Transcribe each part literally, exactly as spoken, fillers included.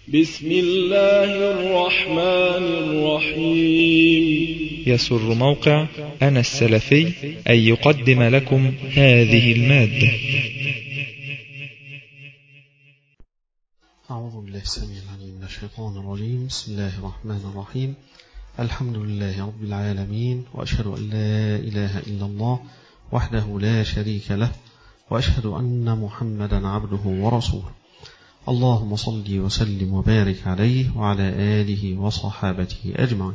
بسم الله الرحمن الرحيم. يسر موقع أنا السلفي أن يقدم لكم هذه المادة. أعوذ بالله السميع العليم من الشيطان الرجيم. بسم الله الرحمن الرحيم. الحمد لله رب العالمين، وأشهد أن لا إله إلا الله وحده لا شريك له، وأشهد أن محمدا عبده ورسوله. اللهم صل وسلم وبارك عليه وعلى آله وصحابته أجمعين.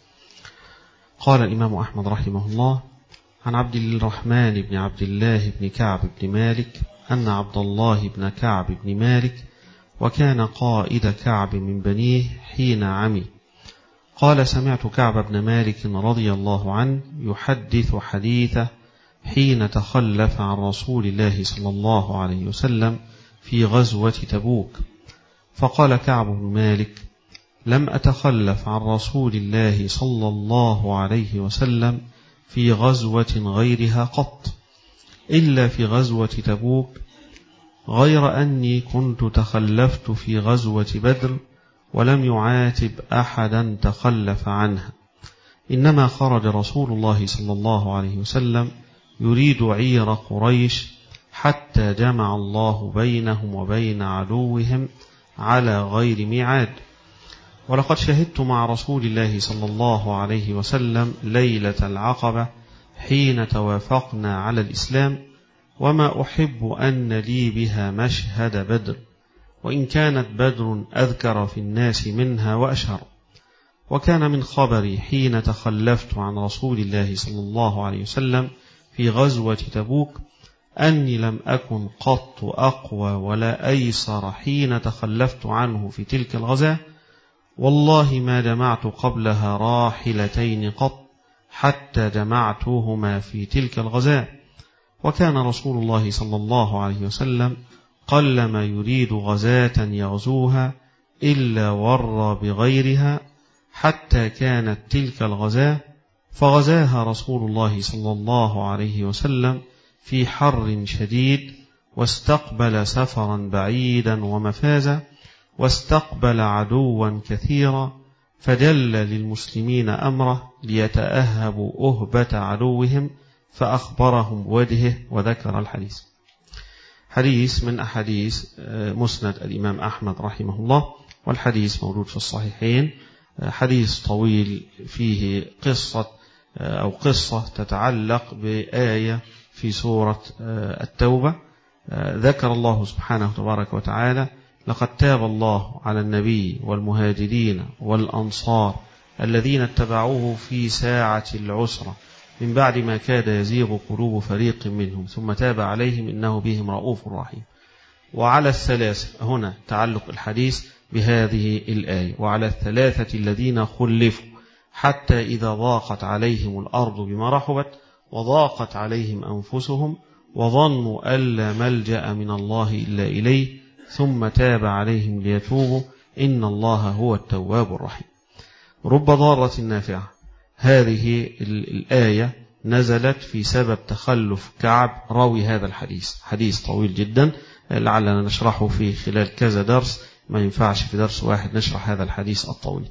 قال الإمام أحمد رحمه الله: عن عبد الرحمن بن عبد الله بن كعب بن مالك أن عبد الله بن كعب بن مالك وكان قائد كعب من بنيه حين عمي، قال: سمعت كعب بن مالك رضي الله عنه يحدث حديثه حين تخلف عن رسول الله صلى الله عليه وسلم في غزوة تبوك، فقال كعب بن مالك: لم أتخلف عن رسول الله صلى الله عليه وسلم في غزوة غيرها قط، إلا في غزوة تبوك، غير أني كنت تخلفت في غزوة بدر ولم يعاتب أحدا تخلف عنها، إنما خرج رسول الله صلى الله عليه وسلم يريد عير قريش حتى جمع الله بينهم وبين عدوهم على غير ميعاد. ولقد شهدت مع رسول الله صلى الله عليه وسلم ليلة العقبة حين توافقنا على الإسلام، وما أحب أن لي بها مشهد بدر، وإن كانت بدر أذكر في الناس منها وأشهر. وكان من خبري حين تخلفت عن رسول الله صلى الله عليه وسلم في غزوة تبوك أني لم أكن قط أقوى ولا أيسر حين تخلفت عنه في تلك الغزاة، والله ما جمعت قبلها راحلتين قط حتى جمعتهما في تلك الغزاة. وكان رسول الله صلى الله عليه وسلم قلما يريد غزاة يغزوها إلا ور بغيرها، حتى كانت تلك الغزاة فغزاها رسول الله صلى الله عليه وسلم في حر شديد، واستقبل سفرا بعيدا ومفازا، واستقبل عدوا كثيرا، فجل للمسلمين أمره ليتأهبوا أهبة عدوهم، فأخبرهم بوجهه وذكر الحديث. حديث من أحاديث مسند الإمام أحمد رحمه الله، والحديث موجود في الصحيحين. حديث طويل فيه قصة أو قصة تتعلق بآية في سورة التوبة. ذكر الله سبحانه تبارك وتعالى: لقد تاب الله على النبي والمهاجرين والأنصار الذين اتبعوه في ساعة العسرة من بعد ما كاد يزيغ قلوب فريق منهم ثم تاب عليهم إنه بهم رؤوف رحيم. وعلى الثلاثة، هنا تعلق الحديث بهذه الآية: وعلى الثلاثة الذين خلفوا حتى إذا ضاقت عليهم الأرض بما رحبت وضاقت عليهم أنفسهم وظنوا ألا ملجأ من الله إلا إليه ثم تاب عليهم ليتوبوا إن الله هو التواب الرحيم. رب ضارة نافعة. هذه الآية نزلت في سبب تخلف كعب راوي هذا الحديث. حديث طويل جدا لعلنا نشرحه في خلال كذا درس، ما ينفعش في درس واحد نشرح هذا الحديث الطويل.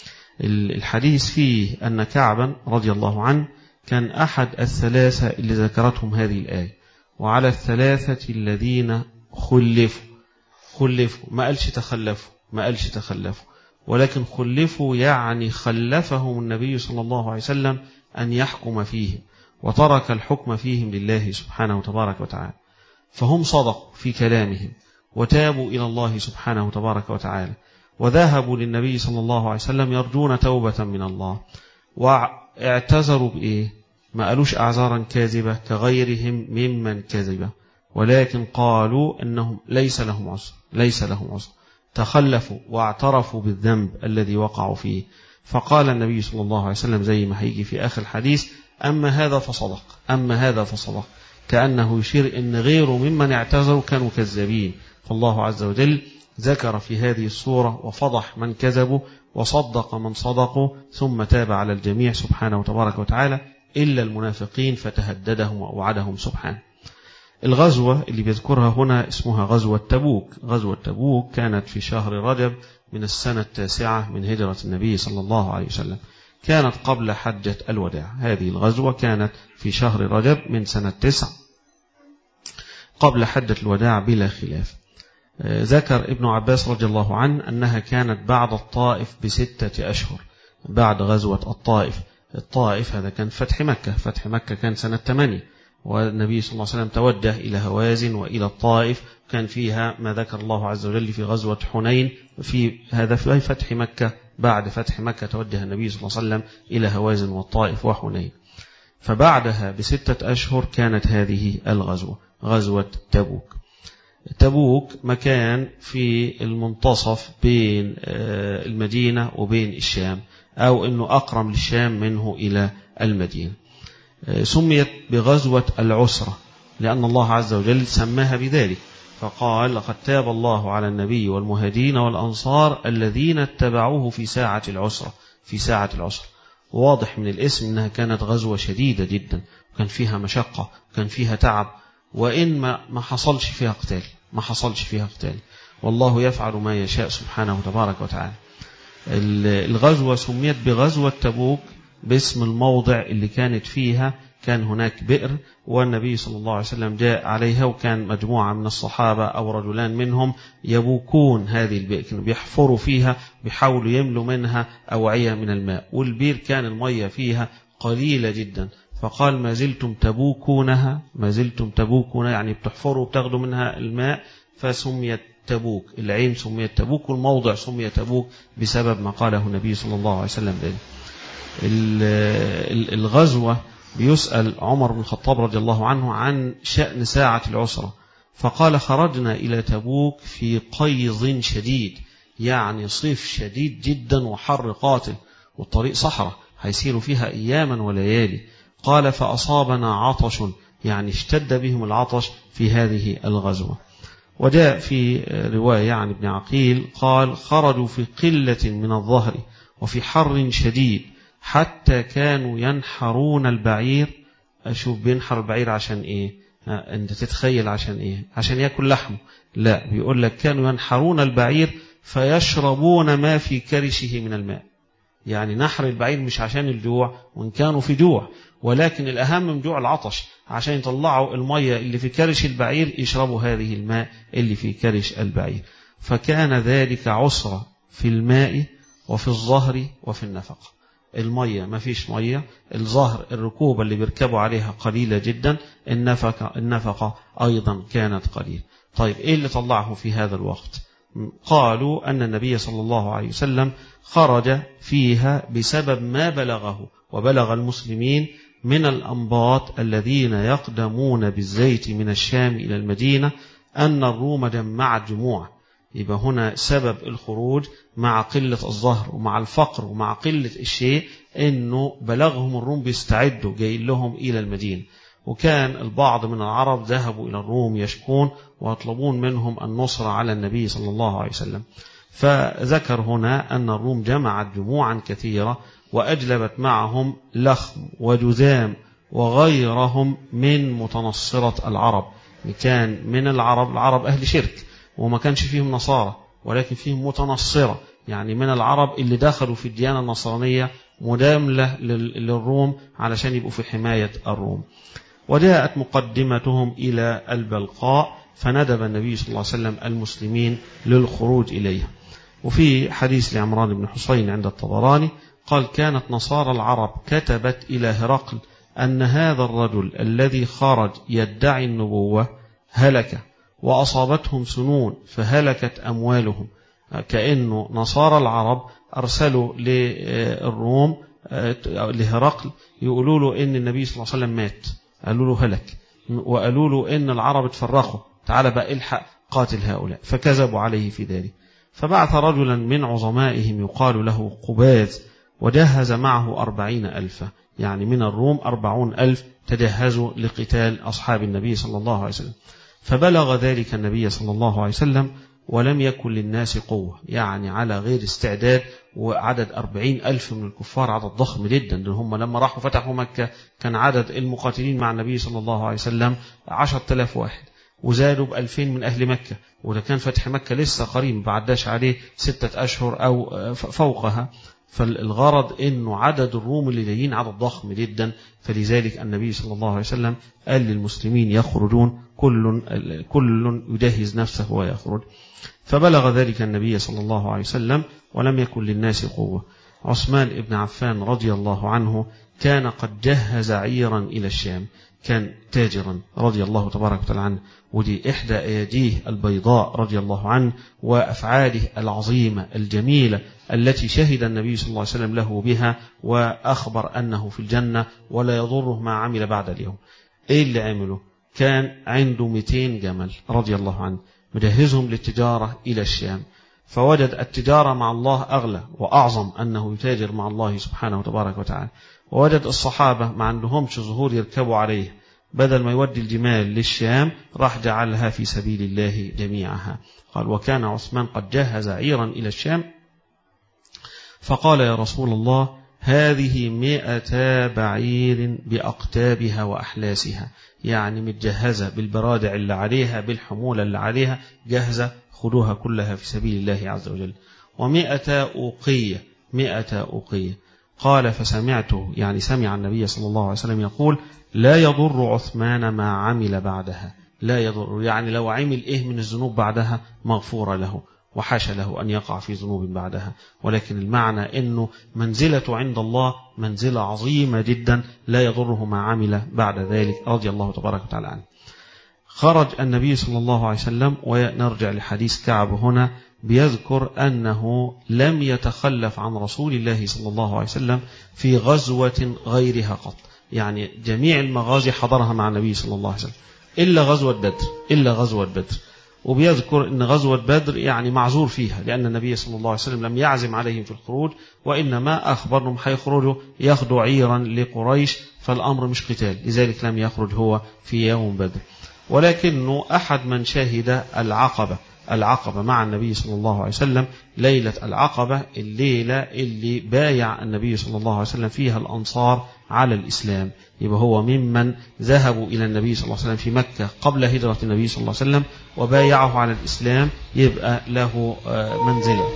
الحديث فيه أن كعبا رضي الله عنه كان أحد الثلاثة اللي ذكرتهم هذه الآية: وعلى الثلاثة الذين خلفوا. خلفوا ما قالش تخلفوا، ما قالش تخلفوا ولكن خلفوا يعني خلفهم النبي صلى الله عليه وسلم أن يحكم فيهم، وترك الحكم فيهم لله سبحانه وتبارك وتعالى، فهم صدقوا في كلامهم وتابوا إلى الله سبحانه وتبارك وتعالى، وذهبوا للنبي صلى الله عليه وسلم يرجون توبة من الله، واعتذروا بإيه؟ ما قالوش أعذارا كاذبة كغيرهم ممن كذب، ولكن قالوا أنهم ليس لهم عذر، ليس لهم عذر، تخلفوا واعترفوا بالذنب الذي وقعوا فيه. فقال النبي صلى الله عليه وسلم زي ما هيجي في آخر الحديث: أما هذا فصدق، أما هذا فصدق، كأنه يشير أن غيره ممن اعتذروا كانوا كذابين. فالله عز وجل ذكر في هذه السورة وفضح من كذبوا وصدق من صدقوا، ثم تاب على الجميع سبحانه وتبارك وتعالى إلا المنافقين فتهددهم وأوعدهم سبحانه. الغزوة اللي بيذكرها هنا اسمها غزوة تبوك. غزوة تبوك كانت في شهر رجب من السنة التاسعة من هجرة النبي صلى الله عليه وسلم، كانت قبل حجة الوداع. هذه الغزوة كانت في شهر رجب من سنة تسع قبل حجة الوداع بلا خلاف. ذكر ابن عباس رضي الله عنه أنها كانت بعد الطائف بستة أشهر، بعد غزوة الطائف. الطائف هذا كان فتح مكة، فتح مكة كان سنة ثمانية، والنبي صلى الله عليه وسلم توجه إلى هوازن وإلى الطائف، كان فيها ما ذكر الله عز وجل في غزوة حنين. في هذا في فتح مكة، بعد فتح مكة توجه النبي صلى الله عليه وسلم إلى هوازن والطائف وحنين، فبعدها بستة أشهر كانت هذه الغزوة، غزوة تبوك. تبوك مكان في المنتصف بين المدينة وبين الشام، أو أنه أقرب للشام منه إلى المدينة. سميت بغزوة العسرة لأن الله عز وجل سماها بذلك، فقال: لقد تاب الله على النبي والمهاجرين والأنصار الذين اتبعوه في ساعة العسرة. في ساعة العسرة واضح من الاسم أنها كانت غزوة شديدة جدا، وكان فيها مشقة، وكان فيها تعب، وإن ما ما حصلش فيها قتال، ما حصلش فيها قتال، والله يفعل ما يشاء سبحانه وتبارك وتعالى. الغزوة سميت بغزوة تبوك باسم الموضع اللي كانت فيها، كان هناك بئر، والنبي صلى الله عليه وسلم جاء عليها، وكان مجموعة من الصحابة أو رجلان منهم يبوكون هذه البئر، كانوا بيحفروا فيها، بيحاولوا يملوا منها أوعية من الماء، والبئر كان المية فيها قليلة جدا، فقال: ما زلتم تبوكونها، ما زلتم تبوكونها، يعني بتحفروا وبتاخدوا منها الماء، فسميت تبوك. العين سميت تبوك، والموضع سمي تبوك بسبب ما قاله النبي صلى الله عليه وسلم ذلك. الغزوة بيسأل عمر بن الخطاب رضي الله عنه عن شأن ساعة العسرة، فقال: خرجنا إلى تبوك في قيظ شديد، يعني صيف شديد جدا وحر قاتل، والطريق صحراء هيسيروا فيها أياما وليالي. قال: فأصابنا عطش، يعني اشتد بهم العطش في هذه الغزوة. وجاء في رواية عن ابن عقيل قال: خرجوا في قلة من الظهر وفي حر شديد حتى كانوا ينحرون البعير. أشوف بينحر البعير عشان إيه؟ أنت تتخيل عشان إيه؟ عشان يأكل لحمه؟ لا، بيقول لك كانوا ينحرون البعير فيشربون ما في كرشه من الماء. يعني نحر البعير مش عشان الجوع، وإن كانوا في جوع، ولكن الأهم من جوع العطش، عشان يطلعوا المية اللي في كرش البعير يشربوا هذه الماء اللي في كرش البعير. فكان ذلك عسرة في الماء وفي الظهر وفي النفقة. المية ما فيش مية، الظهر الركوبة اللي بيركبوا عليها قليلة جدا، النفقة, النفقة أيضا كانت قليلة. طيب إيه اللي طلعه في هذا الوقت؟ قالوا أن النبي صلى الله عليه وسلم خرج فيها بسبب ما بلغه وبلغ المسلمين من الأنباط الذين يقدمون بالزيت من الشام إلى المدينة، أن الروم جمعت جموع. يبقى هنا سبب الخروج مع قلة الظهر ومع الفقر ومع قلة الشيء، أنه بلغهم الروم بيستعدوا جايين لهم إلى المدينة. وكان البعض من العرب ذهبوا إلى الروم يشكون ويطلبون منهم النصر على النبي صلى الله عليه وسلم. فذكر هنا أن الروم جمعت جموعا كثيرة وأجلبت معهم لخم وجذام وغيرهم من متنصرة العرب. كان من العرب العرب أهل شرك، وما كانش فيهم نصارى، ولكن فيهم متنصرة، يعني من العرب اللي دخلوا في الديانة النصرانية مداملة للروم علشان يبقوا في حماية الروم. وجاءت مقدمتهم إلى البلقاء، فندب النبي صلى الله عليه وسلم المسلمين للخروج إليها. وفي حديث لعمران بن حسين عند الطبراني قال: كانت نصارى العرب كتبت إلى هرقل أن هذا الرجل الذي خرج يدعي النبوة هلك، وأصابتهم سنون فهلكت أموالهم. كأنه نصارى العرب أرسلوا للروم لهرقل يقولوا له إن النبي صلى الله عليه وسلم مات، قالوا له هلك، وقالوا له إن العرب اتفرقوا، تعال بقى الحق قاتل هؤلاء، فكذبوا عليه في ذلك. فبعث رجلا من عظمائهم يقال له قباز، وجهز معه أربعين ألفا، يعني من الروم أربعون ألف تجهزوا لقتال أصحاب النبي صلى الله عليه وسلم. فبلغ ذلك النبي صلى الله عليه وسلم، ولم يكن للناس قوة، يعني على غير استعداد. وعدد أربعين ألف من الكفار عدد ضخم جدا، لأن هم لما راحوا فتحوا مكة كان عدد المقاتلين مع النبي صلى الله عليه وسلم عشرة آلاف واحد، وزادوا بألفين من أهل مكة، وده كان فتح مكة لسه قريب بعداش عليه ستة أشهر أو فوقها. فالغرض أنه عدد الروم اللي جايين عدد ضخم جدا، فلذلك النبي صلى الله عليه وسلم قال للمسلمين يخرجون، كل كل يجهز نفسه ويخرج. فبلغ ذلك النبي صلى الله عليه وسلم ولم يكن للناس قوة. عثمان بن عفان رضي الله عنه كان قد جهز عيرا إلى الشام، كان تاجرا رضي الله تبارك وتعالى عنه، ودي إحدى أيديه البيضاء رضي الله عنه وأفعاله العظيمة الجميلة التي شهد النبي صلى الله عليه وسلم له بها، وأخبر أنه في الجنة ولا يضره ما عمل بعد اليوم. إيه اللي عمله؟ كان عنده مئتين جمل رضي الله عنه مجهزهم للتجارة إلى الشام، فوجد التجارة مع الله أغلى وأعظم، أنه يتاجر مع الله سبحانه وتبارك وتعالى. ووجد الصحابة ما عندهمش ظهور يركبوا عليه، بدل ما يودي الجمال للشام راح جعلها في سبيل الله جميعها. قال وكان عثمان قد جهز عيرا إلى الشام، فقال يا رسول الله هذه مئة بعير بأقتابها وأحلاسها، يعني متجهزة بالبرادع اللي عليها بالحمولة اللي عليها جاهزة، خذوها كلها في سبيل الله عز وجل. ومئة أوقية، مئة أوقية. قال فسمعته، يعني سمع النبي صلى الله عليه وسلم يقول لا يضر عثمان ما عمل بعدها، لا يضر، يعني لو عمل إيه من الذنوب بعدها مغفور له، وحاشا له أن يقع في ذنوب بعدها، ولكن المعنى أنه منزلته عند الله منزلة عظيمة جدا لا يضره ما عمل بعد ذلك رضي الله تبارك وتعالى عنه. خرج النبي صلى الله عليه وسلم، ونرجع لحديث كعب هنا بيذكر أنه لم يتخلف عن رسول الله صلى الله عليه وسلم في غزوة غيرها قط، يعني جميع المغازي حضرها مع النبي صلى الله عليه وسلم إلا غزوة بدر، إلا غزوة بدر. وبيذكر أن غزوة بدر يعني معذور فيها، لأن النبي صلى الله عليه وسلم لم يعزم عليهم في الخروج، وإنما أخبرهم حيخرجوا ياخدوا عيرا لقريش، فالأمر مش قتال، لذلك لم يخرج هو في يوم بدر. ولكنه أحد من شهد العقبة، العقبة مع النبي صلى الله عليه وسلم، ليلة العقبة، الليلة اللي بايع النبي صلى الله عليه وسلم فيها الأنصار على الإسلام، يبقى هو ممن ذهبوا إلى النبي صلى الله عليه وسلم في مكة قبل هجرة النبي صلى الله عليه وسلم وبايعه على الإسلام، يبقى له منزلة.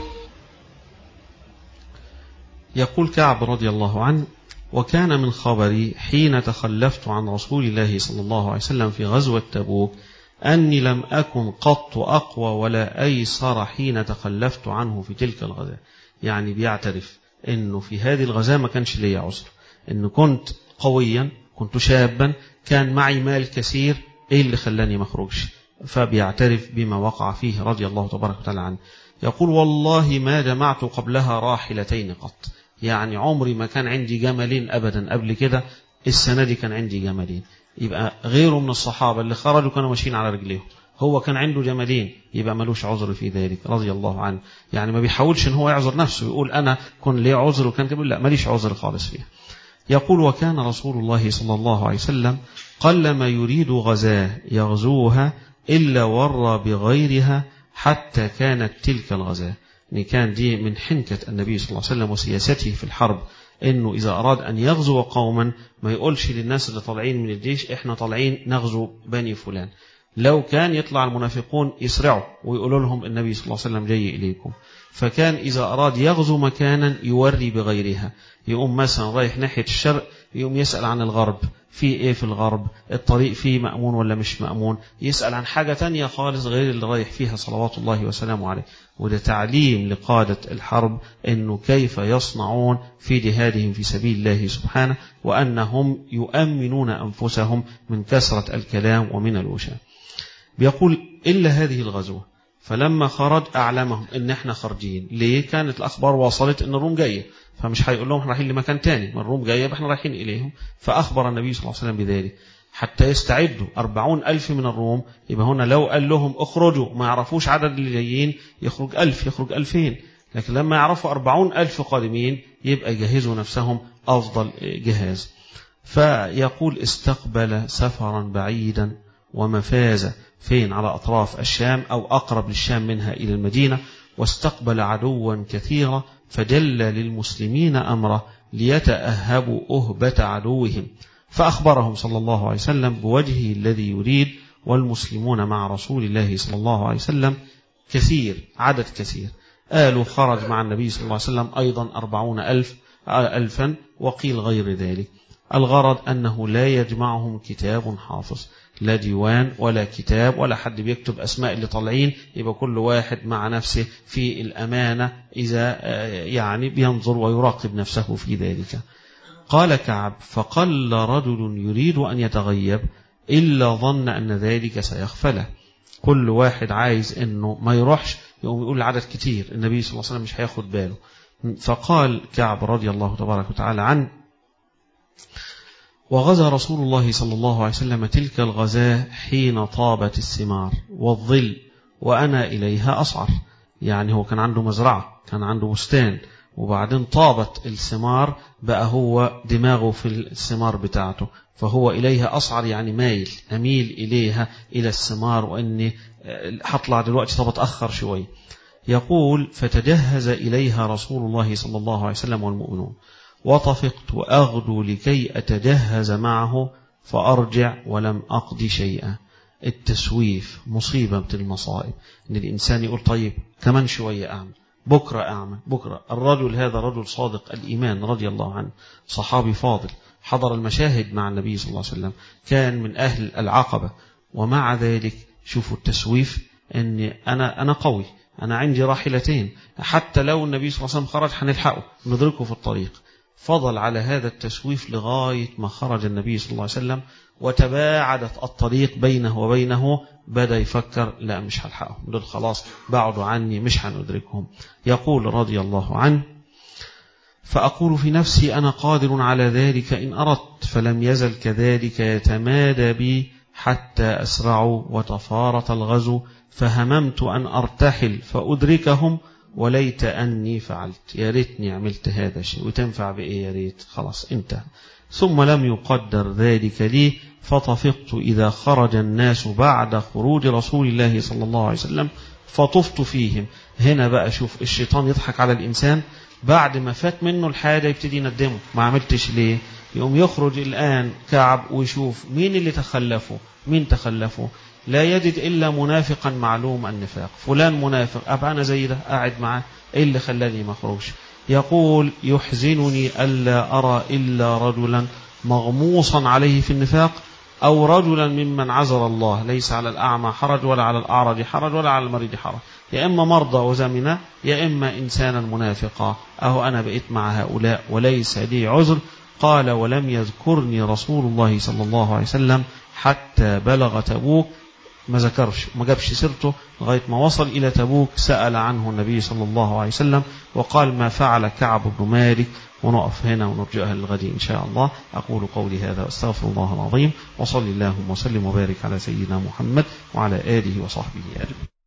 يقول كعب رضي الله عنه وكان من خبري حين تخلفت عن رسول الله صلى الله عليه وسلم في غزوة تبوك أني لم أكن قط أقوى ولا أيسر حين تخلفت عنه في تلك الغزاة. يعني بيعترف أنه في هذه الغزاة ما كانش لي عذر، أنه كنت قويا، كنت شابا، كان معي مال كثير، إيه اللي خلاني ما أخرجش؟ فبيعترف بما وقع فيه رضي الله تبارك وتعالى عنه. يقول والله ما جمعت قبلها راحلتين قط، يعني عمري ما كان عندي جملين أبدا قبل كده، السنة دي كان عندي جملين. يبقى غيره من الصحابة اللي خرجوا كانوا ماشيين على رجليهم، هو كان عنده جملين، يبقى ملوش عذر في ذلك رضي الله عنه. يعني ما بيحاولش ان هو يعذر نفسه يقول أنا كن لي عذر وكان كبير، لا ماليش عذر خالص فيها. يقول وكان رسول الله صلى الله عليه وسلم قل ما يريد غزاه يغزوها إلا ورى بغيرها حتى كانت تلك الغزاة. يعني كان دي من حنكة النبي صلى الله عليه وسلم وسياسته في الحرب، إنه إذا أراد أن يغزو قوما ما يقولش للناس اللي طالعين من الجيش إحنا طالعين نغزو بني فلان، لو كان يطلع المنافقون يسرعوا ويقولوا لهم النبي صلى الله عليه وسلم جاي إليكم. فكان إذا أراد يغزو مكانا يوري بغيرها، يقوم مثلا رايح ناحية الشرق يقوم يسأل عن الغرب، في إيه في الغرب، الطريق فيه مأمون ولا مش مأمون، يسأل عن حاجة تانية خالص غير اللي رايح فيها صلوات الله وسلامه عليه. وده تعليم لقادة الحرب إنه كيف يصنعون في جهادهم في سبيل الله سبحانه، وأنهم يؤمنون أنفسهم من كثرة الكلام ومن الوشام. بيقول إلا هذه الغزوة فلما خرج أعلمهم إن إحنا خارجين. ليه؟ كانت الأخبار وصلت إن الروم جاية، فمش هيقول لهم إحنا رايحين لمكان تاني، من الروم جاية إحنا رايحين إليهم. فأخبر النبي صلى الله عليه وسلم بذلك حتى يستعدوا أربعون ألف من الروم. يبقى هنا لو قال لهم اخرجوا ما يعرفوش عدد اللي جايين يخرج ألف يخرج ألفين، لكن لما يعرفوا أربعون ألف قادمين يبقى يجهزوا نفسهم أفضل جهاز. فيقول استقبل سفرا بعيدا ومفازة فين على أطراف الشام أو أقرب للشام منها إلى المدينة، واستقبل عدوا كثيرا فجل للمسلمين أمره ليتأهبوا أهبة عدوهم، فأخبرهم صلى الله عليه وسلم بوجهه الذي يريد، والمسلمون مع رسول الله صلى الله عليه وسلم كثير، عدد كثير. قالوا خرج مع النبي صلى الله عليه وسلم أيضا أربعون ألف ألفا، وقيل غير ذلك. الغرض أنه لا يجمعهم كتاب حافظ، لا ديوان ولا كتاب ولا حد بيكتب أسماء اللي طالعين، يبقى كل واحد مع نفسه في الأمانة إذا يعني بينظر ويراقب نفسه في ذلك. قال كعب: فقل رجل يريد أن يتغيب إلا ظن أن ذلك سيغفله. كل واحد عايز أنه ما يروحش، يقوم يقول العدد كتير، النبي صلى الله عليه وسلم مش هياخد باله. فقال كعب رضي الله تبارك وتعالى عنه: وغزا رسول الله صلى الله عليه وسلم تلك الغزاة حين طابت الثمار والظل وأنا إليها أصعر. يعني هو كان عنده مزرعة، كان عنده بستان، وبعدين طابت الثمار، بقى هو دماغه في الثمار بتاعته، فهو إليها أصعر يعني مايل، أميل إليها إلى الثمار، وأني هطلع دلوقتي طب أتأخر شوي. يقول: فتجهز إليها رسول الله صلى الله عليه وسلم والمؤمنون، وطفقت أغدو لكي أتجهز معه فأرجع ولم أقضي شيئا. التسويف مصيبة من المصائب، إن الإنسان يقول طيب كمان شوية أعمل، بكرة أعمل، بكرة. الرجل هذا رجل صادق الإيمان رضي الله عنه، صحابي فاضل، حضر المشاهد مع النبي صلى الله عليه وسلم، كان من أهل العقبة، ومع ذلك شوفوا التسويف، إن أنا أنا قوي، أنا عندي راحلتين، حتى لو النبي صلى الله عليه وسلم خرج هنلحقه ندركه في الطريق. فضل على هذا التسويف لغاية ما خرج النبي صلى الله عليه وسلم وتباعدت الطريق بينه وبينه، بدأ يفكر لا مش هلحقهم، دول خلاص بعدوا عني مش هندركهم. يقول رضي الله عنه: فأقول في نفسي أنا قادر على ذلك إن أردت، فلم يزل كذلك يتمادى بي حتى أسرعوا وتفارط الغزو، فهممت أن أرتحل فأدركهم وليت أني فعلت. يا ريتني عملت هذا الشيء، وتنفع بإيه يا ريت، خلاص انتهى. ثم لم يقدر ذلك لي، فطفقت إذا خرج الناس بعد خروج رسول الله صلى الله عليه وسلم فطفت فيهم. هنا بقى شوف الشيطان يضحك على الإنسان، بعد ما فات منه الحاجة يبتدي يندمه، ما عملتش ليه. يقوم يخرج الآن كعب ويشوف مين اللي تخلفوا، مين تخلفوا، لا يجد إلا منافقا معلوم النفاق، فلان منافق، أبقى أنا زي ده قاعد معاه، إيه اللي خلاني ما أخرجش. يقول: يحزنني ألا أرى إلا رجلا مغموصا عليه في النفاق، أو رجلا ممن عذر الله، ليس على الأعمى حرج ولا على الأعرج حرج ولا على المريض حرج، يا إما مرضى وزمنة يا إما إنسانا منافقا، أهو أنا بقيت مع هؤلاء وليس لي عذر. قال: ولم يذكرني رسول الله صلى الله عليه وسلم حتى بلغ تبوك، ما ذكرش ما جابش سيرته لغاية ما وصل إلى تبوك. سأل عنه النبي صلى الله عليه وسلم وقال: ما فعل كعب بن مالك. ونقف هنا ونرجعها للغد إن شاء الله. أقول قولي هذا واستغفر الله العظيم، وصلي اللهم وسلم وبارك على سيدنا محمد وعلى آله وصحبه أجمعين.